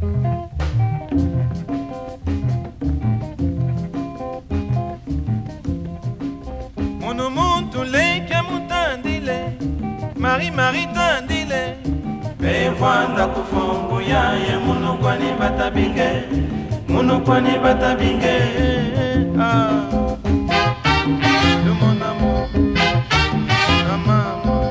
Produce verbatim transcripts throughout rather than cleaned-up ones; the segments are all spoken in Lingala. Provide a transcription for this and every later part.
Munu muntu leke mutandile Mari mari tandile Bevanda kufungu yaye munu kwani batabinge Munu kwani batabinge Ah De mon amour La maman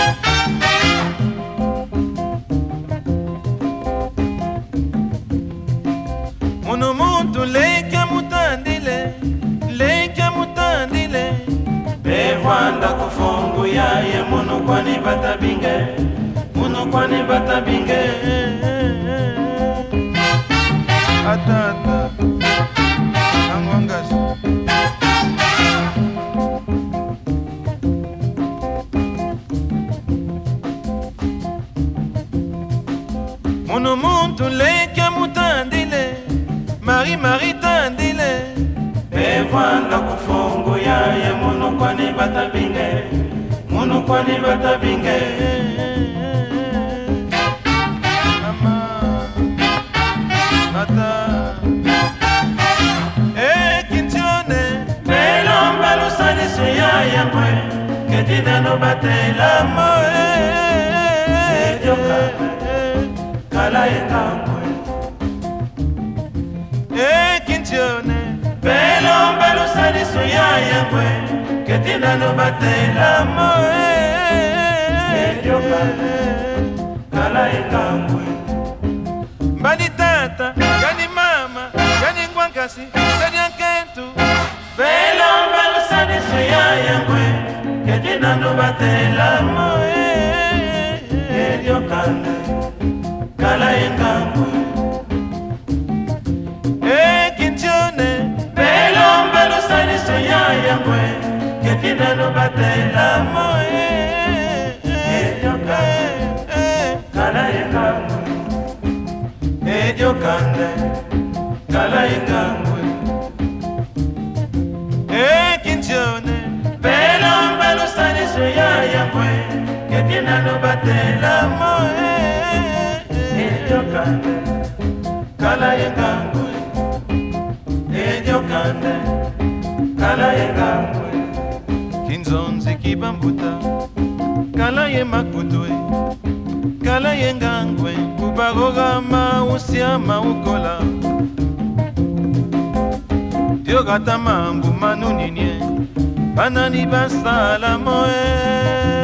Munu muntu leke mutandile Leke mutandile Bevanda kufungu yaye munu kwani batabinge Munu kwani batabinge Atata Angwangas Munu muntu leke mutandile Mari mari tandile Bevanda kufungu yaye munu kwani batabinge Munu kwani batabinge Mama Mata Eh kintione Belomba lusanisu yaye mwe Ketina no batela Moe Edioka Kala ekangwe Eh kintione Belomba lusanisu yaye mwe Ketina no batela Moe Edioka Kala ekangwe Mbani tata, gani mama, gani ngwankasi, sani ankentu Belomba lusanisu yaye mwe Ketina no batela Moe Edioka Kala ekangwe Eh kintione Belomba lusanisu yaye mwe Ketina no batela Moe Edioka Kala ekangwe Ediokande Kala ekangwe Eh kintione Belomba lusanisu yaye mwe Ketina no batela Moe Ediokande Kala ekangwe Ediokande Kala ekangwe Kinzonzi kibambuta Kala ye makutwe Kala ye ngangwe Kubagoga mausia maukola Diogata mambu manuninye Banani basala moe